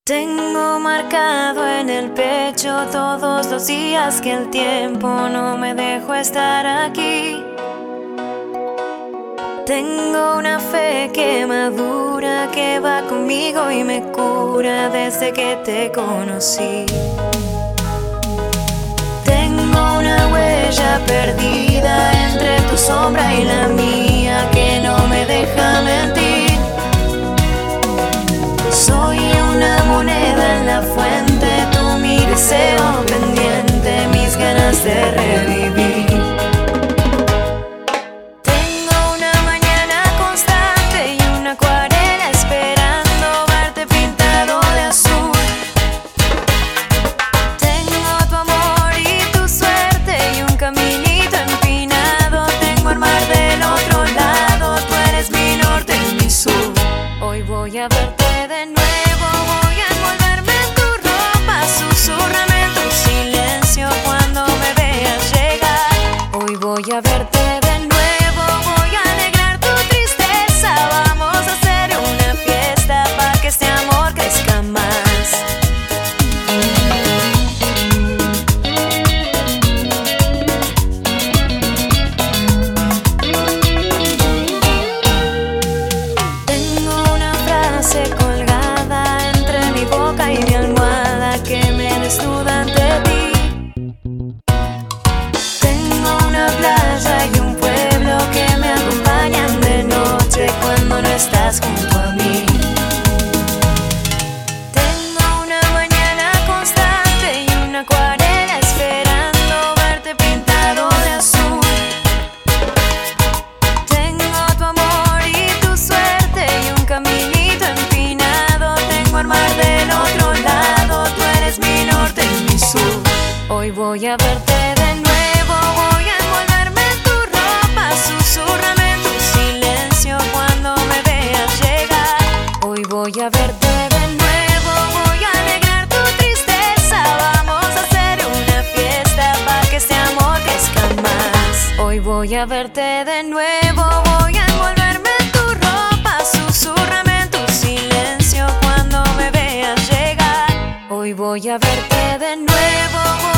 Tengo marcado en el pecho todos los días que el tiempo no me dejó estar aquí. Tengo una fe que madura, que va conmigo y me cura desde que te conocí. Tengo una huella perdida entre tu sombra y la mía que no me deja mentir. Soy una moneda en la fuente, tú mi deseo pendiente, mis ganas de revivir. Tengo una mañana constante y una acuarela esperando verte pintado de azul. Tengo tu amor y tu suerte y un caminito empinado. Tengo el mar del otro lado, tú eres mi norte y mi sur. Hoy voy a verte de nuevo, voy a envolverme en tu ropa, susúrrame en tu silencio cuando me veas llegar. Hoy voy a verte de nuevo, voy a alegrar tu tristeza. Vamos a hacer una fiesta para que este amor crezca más. Colgada entre mi boca y mi almohada que me desnuda ante ti. Tengo una playa y un pueblo que me acompañan de noche cuando no estás junto a mí. Tengo una mañana constante y una acuarela esperando verte pintado de azul. Tengo tu amor y tu suerte y un caminito empinado. Tengo el mar del otro lado, tú eres mi norte y mi sur. Hoy voy a verte de nuevo, voy a envolverme en tu ropa, susúrrame en tu silencio cuando me veas llegar. Hoy voy a verte de nuevo, voy a alegrar tu tristeza. Vamos a hacer una fiesta para que este amor crezca más. Hoy voy a verte de nuevo, voy a envolverme en tu ropa, susúrrame en tu silencio cuando me veas llegar. Hoy voy a verte de nuevo.